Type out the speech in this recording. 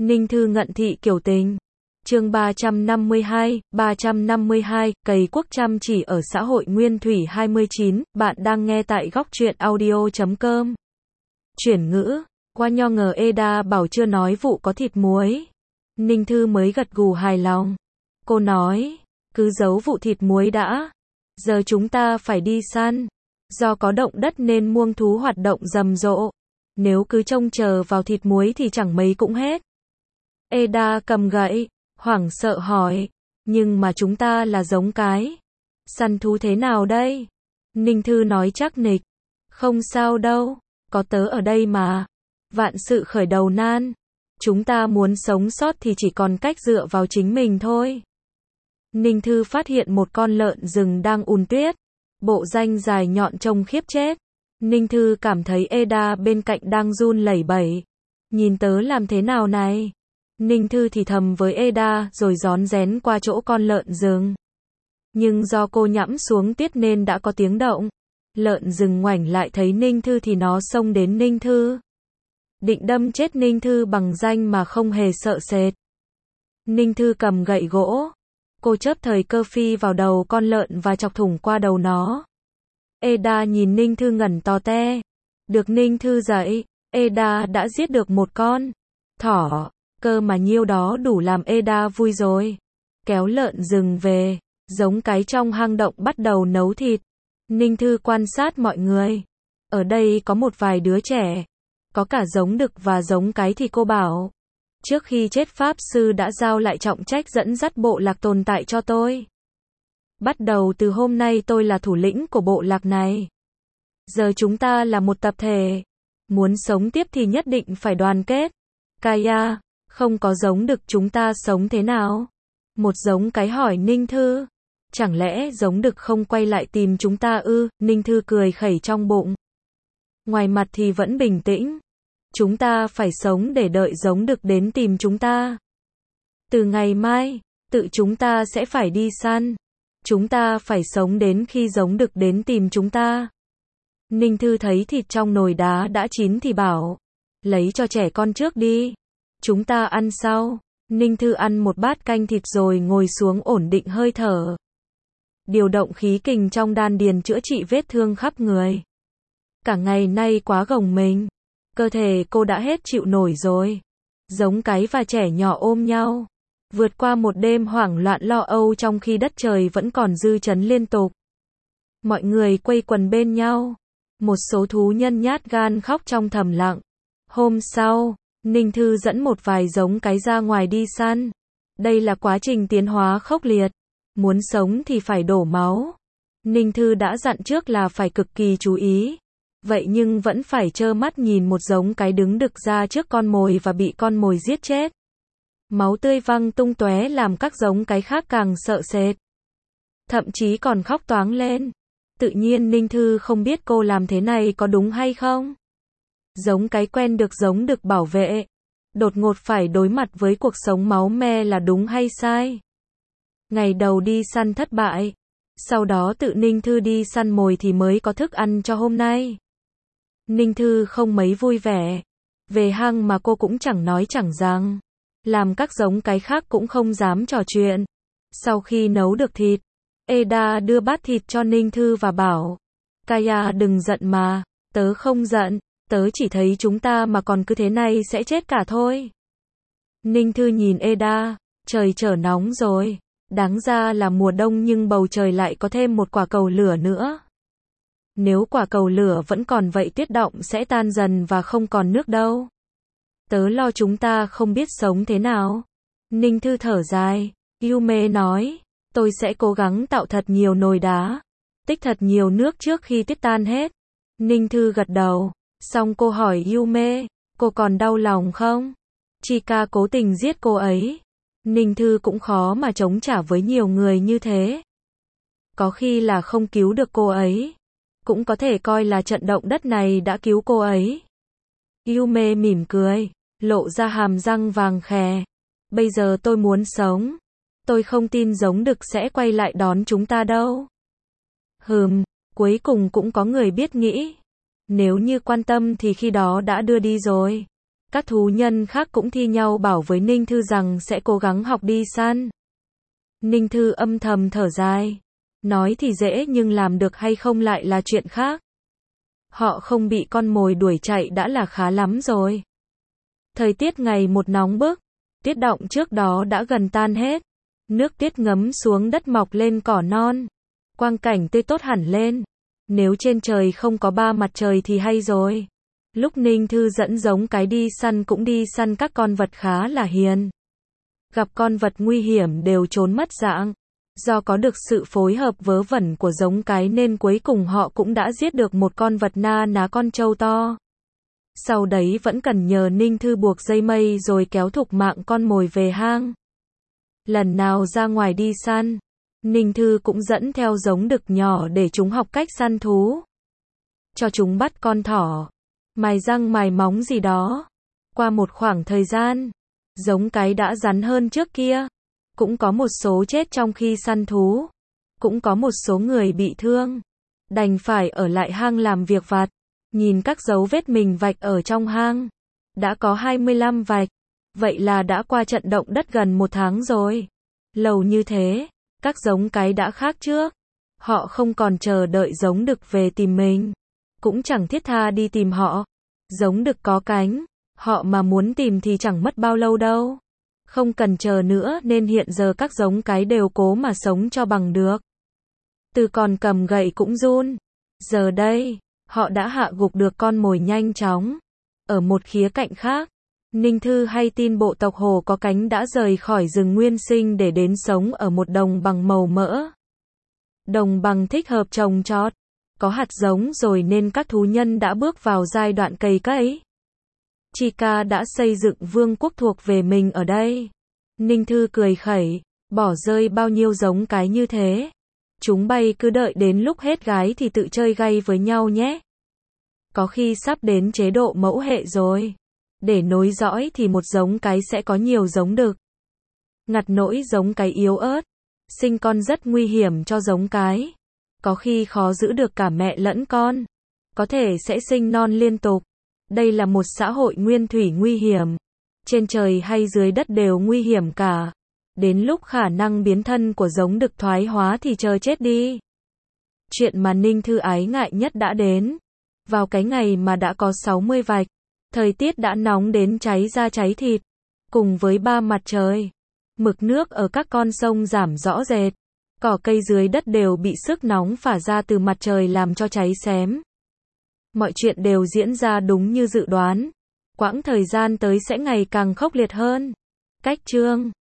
Ninh Thư ngận thị kiểu tình. Chương 352, cày quốc chăm chỉ ở xã hội Nguyên Thủy 29, bạn đang nghe tại góc truyện audio.com. Chuyển ngữ, qua nho ngờ Eda bảo chưa nói vụ có thịt muối. Ninh Thư mới gật gù hài lòng. Cô nói, cứ giấu vụ thịt muối đã. Giờ chúng ta phải đi săn. Do có động đất nên muông thú hoạt động rầm rộ. Nếu cứ trông chờ vào thịt muối thì chẳng mấy cũng hết. Eda cầm gậy, hoảng sợ hỏi, nhưng mà chúng ta là giống cái. Săn thú thế nào đây? Ninh Thư nói chắc nịch, không sao đâu, có tớ ở đây mà. Vạn sự khởi đầu nan, chúng ta muốn sống sót thì chỉ còn cách dựa vào chính mình thôi. Ninh Thư phát hiện một con lợn rừng đang ùn tuyết, bộ ranh dài nhọn trông khiếp chết. Ninh Thư cảm thấy Eda bên cạnh đang run lẩy bẩy. Nhìn tớ làm thế nào này? Ninh Thư thì thầm với Eda rồi rón rén qua chỗ con lợn rừng. Nhưng do cô nhẫm xuống tiết nên đã có tiếng động. Lợn rừng ngoảnh lại thấy Ninh Thư thì nó xông đến Ninh Thư. Định đâm chết Ninh Thư bằng ranh mà không hề sợ sệt. Ninh Thư cầm gậy gỗ. Cô chớp thời cơ phi vào đầu con lợn và chọc thủng qua đầu nó. Eda nhìn Ninh Thư ngẩn to te. Được Ninh Thư dạy, Eda đã giết được một con thỏ. Cơ mà nhiêu đó đủ làm Eda vui rồi. Kéo lợn rừng về, giống cái trong hang động bắt đầu nấu thịt. Ninh Thư quan sát mọi người. Ở đây có một vài đứa trẻ. Có cả giống đực và giống cái thì cô bảo. Trước khi chết Pháp Sư đã giao lại trọng trách dẫn dắt bộ lạc tồn tại cho tôi. Bắt đầu từ hôm nay tôi là thủ lĩnh của bộ lạc này. Giờ chúng ta là một tập thể. Muốn sống tiếp thì nhất định phải đoàn kết. Kaya, không có giống đực chúng ta sống thế nào? Một giống cái hỏi Ninh Thư. Chẳng lẽ giống đực không quay lại tìm chúng ta ư? Ninh Thư cười khẩy trong bụng. Ngoài mặt thì vẫn bình tĩnh. Chúng ta phải sống để đợi giống đực đến tìm chúng ta. Từ ngày mai, tự chúng ta sẽ phải đi săn. Chúng ta phải sống đến khi giống đực đến tìm chúng ta. Ninh Thư thấy thịt trong nồi đá đã chín thì bảo. Lấy cho trẻ con trước đi. Chúng ta ăn sau. Ninh Thư ăn một bát canh thịt rồi ngồi xuống ổn định hơi thở. Điều động khí kình trong đan điền chữa trị vết thương khắp người. Cả ngày nay quá gồng mình. Cơ thể cô đã hết chịu nổi rồi. Giống cái và trẻ nhỏ ôm nhau. Vượt qua một đêm hoảng loạn lo âu trong khi đất trời vẫn còn dư chấn liên tục. Mọi người quây quần bên nhau. Một số thú nhân nhát gan khóc trong thầm lặng. Hôm sau, Ninh Thư dẫn một vài giống cái ra ngoài đi săn. Đây là quá trình tiến hóa khốc liệt. Muốn sống thì phải đổ máu. Ninh Thư đã dặn trước là phải cực kỳ chú ý. Vậy nhưng vẫn phải trơ mắt nhìn một giống cái đứng đực ra trước con mồi và bị con mồi giết chết. Máu tươi văng tung tóe làm các giống cái khác càng sợ sệt. Thậm chí còn khóc toáng lên. Tự nhiên Ninh Thư không biết cô làm thế này có đúng hay không. Giống cái quen được giống đực bảo vệ. Đột ngột phải đối mặt với cuộc sống máu me là đúng hay sai. Ngày đầu đi săn thất bại. Sau đó tự Ninh Thư đi săn mồi thì mới có thức ăn cho hôm nay. Ninh Thư không mấy vui vẻ. Về hang mà cô cũng chẳng nói chẳng rằng. Làm các giống cái khác cũng không dám trò chuyện. Sau khi nấu được thịt, Eda đưa bát thịt cho Ninh Thư và bảo. Kaya đừng giận mà. Tớ không giận. Tớ chỉ thấy chúng ta mà còn cứ thế này sẽ chết cả thôi. Ninh Thư nhìn Eda. Trời trở nóng rồi. Đáng ra là mùa đông nhưng bầu trời lại có thêm một quả cầu lửa nữa. Nếu quả cầu lửa vẫn còn vậy tuyết động sẽ tan dần và không còn nước đâu. Tớ lo chúng ta không biết sống thế nào. Ninh Thư thở dài. Yume nói. Tôi sẽ cố gắng tạo thật nhiều nồi đá. Tích thật nhiều nước trước khi tuyết tan hết. Ninh Thư gật đầu. Xong cô hỏi Yume. Cô còn đau lòng không? Chika cố tình giết cô ấy. Ninh Thư cũng khó mà chống trả với nhiều người như thế. Có khi là không cứu được cô ấy. Cũng có thể coi là trận động đất này đã cứu cô ấy. Yume mỉm cười, lộ ra hàm răng vàng khè. Bây giờ tôi muốn sống. Tôi không tin giống đực sẽ quay lại đón chúng ta đâu. Cuối cùng cũng có người biết nghĩ. Nếu như quan tâm thì khi đó đã đưa đi rồi. Các thú nhân khác cũng thi nhau bảo với Ninh Thư rằng sẽ cố gắng học đi săn. Ninh Thư âm thầm thở dài. Nói thì dễ nhưng làm được hay không lại là chuyện khác. Họ không bị con mồi đuổi chạy đã là khá lắm rồi. Thời tiết ngày một nóng bức. Tuyết đọng trước đó đã gần tan hết. Nước tuyết ngấm xuống đất mọc lên cỏ non. Quang cảnh tươi tốt hẳn lên. Nếu trên trời không có ba mặt trời thì hay rồi. Lúc Ninh Thư dẫn giống cái đi săn cũng đi săn các con vật khá là hiền. Gặp con vật nguy hiểm đều trốn mất dạng. Do có được sự phối hợp vớ vẩn của giống cái nên cuối cùng họ cũng đã giết được một con vật na ná con trâu to. Sau đấy vẫn cần nhờ Ninh Thư buộc dây mây rồi kéo thục mạng con mồi về hang. Lần nào ra ngoài đi săn, Ninh Thư cũng dẫn theo giống đực nhỏ để chúng học cách săn thú. Cho chúng bắt con thỏ, mài răng mài móng gì đó. Qua một khoảng thời gian, giống cái đã rắn hơn trước kia. Cũng có một số chết trong khi săn thú. Cũng có một số người bị thương. Đành phải ở lại hang làm việc vặt. Nhìn các dấu vết mình vạch ở trong hang. Đã có 25 vạch. Vậy là đã qua trận động đất gần 1 tháng rồi. Lâu như thế, các giống cái đã khác trước. Họ không còn chờ đợi giống đực về tìm mình. Cũng chẳng thiết tha đi tìm họ. Giống đực có cánh. Họ mà muốn tìm thì chẳng mất bao lâu đâu. Không cần chờ nữa nên hiện giờ các giống cái đều cố mà sống cho bằng được. Từ còn cầm gậy cũng run. Giờ đây, họ đã hạ gục được con mồi nhanh chóng. Ở một khía cạnh khác, Ninh Thư hay tin bộ tộc hổ có cánh đã rời khỏi rừng nguyên sinh để đến sống ở một đồng bằng màu mỡ. Đồng bằng thích hợp trồng trọt. Có hạt giống rồi nên các thú nhân đã bước vào giai đoạn cày cấy. Chica đã xây dựng vương quốc thuộc về mình ở đây. Ninh Thư cười khẩy, bỏ rơi bao nhiêu giống cái như thế. Chúng bay cứ đợi đến lúc hết gái thì tự chơi gay với nhau nhé. Có khi sắp đến chế độ mẫu hệ rồi. Để nối dõi thì một giống cái sẽ có nhiều giống đực. Ngặt nỗi giống cái yếu ớt. Sinh con rất nguy hiểm cho giống cái. Có khi khó giữ được cả mẹ lẫn con. Có thể sẽ sinh non liên tục. Đây là một xã hội nguyên thủy nguy hiểm. Trên trời hay dưới đất đều nguy hiểm cả. Đến lúc khả năng biến thân của giống đực thoái hóa thì chờ chết đi. Chuyện mà Ninh Thư ái ngại nhất đã đến. Vào cái ngày mà đã có 60 vạch. Thời tiết đã nóng đến cháy da cháy thịt. Cùng với ba mặt trời. Mực nước ở các con sông giảm rõ rệt. Cỏ cây dưới đất đều bị sức nóng phả ra từ mặt trời làm cho cháy xém. Mọi chuyện đều diễn ra đúng như dự đoán. Quãng thời gian tới sẽ ngày càng khốc liệt hơn. Cách chương